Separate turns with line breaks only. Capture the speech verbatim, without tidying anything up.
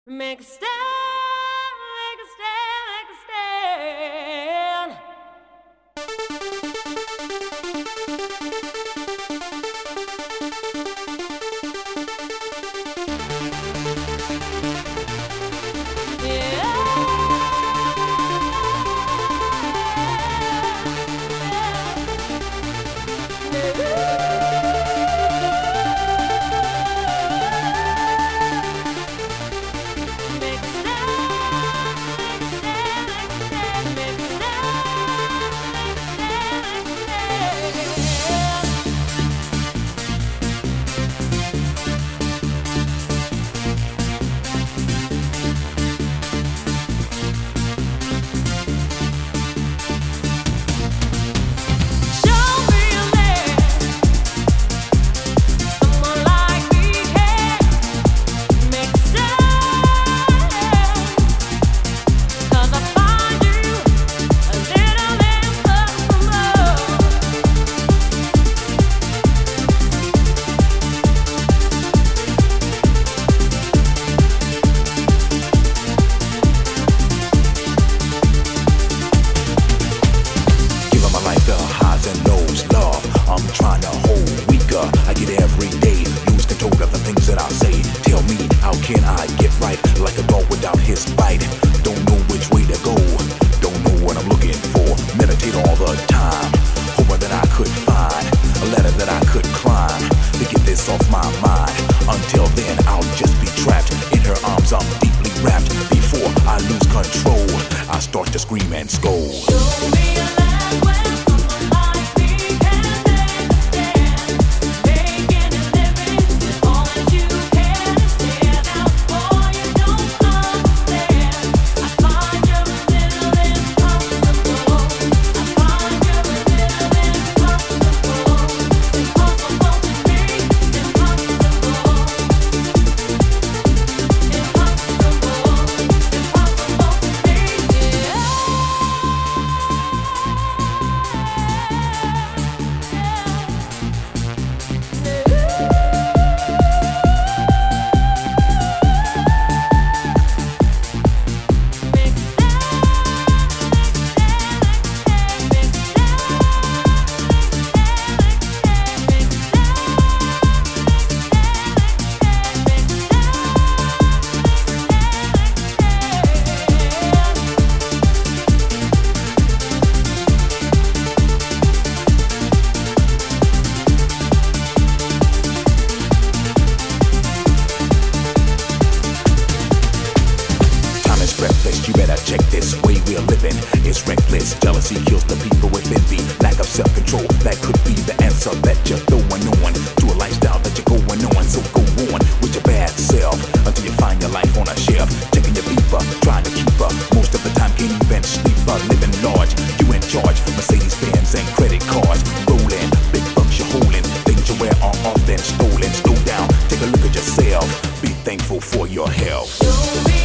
Make a stand, make a stand, make a stand.
Can I get right like a dog without his bite? Don't know which way to go, don't know what I'm looking for. Meditate all the time, hoping that I could find a ladder that I could climb to get this off my mind. Until then, I'll just be trapped in her arms. I'm deeply wrapped. Before I lose control, I start to scream and scold.
Show me a land where someone like me can take a stand, making a living with all that you can. Stand out, boy, you don't understand. I find you a little impossible. I find you a little impossible. Impossible to me, impossible. Impossible, impossible to me, yeah.
You better check this way we're living. It's reckless. Jealousy kills the people with envy. Lack of self-control, that could be the answer that you're throwing on to a lifestyle that you're going on. So go on with your bad self until you find your life on a shelf. Checking your beeper, trying to keep up. Most of the time can't even sleep. But living large, you in charge. Mercedes Benz and credit cards rolling. Big bucks you're holding. Things you wear are often stolen. Slow down, take a look at yourself. Be thankful for your health.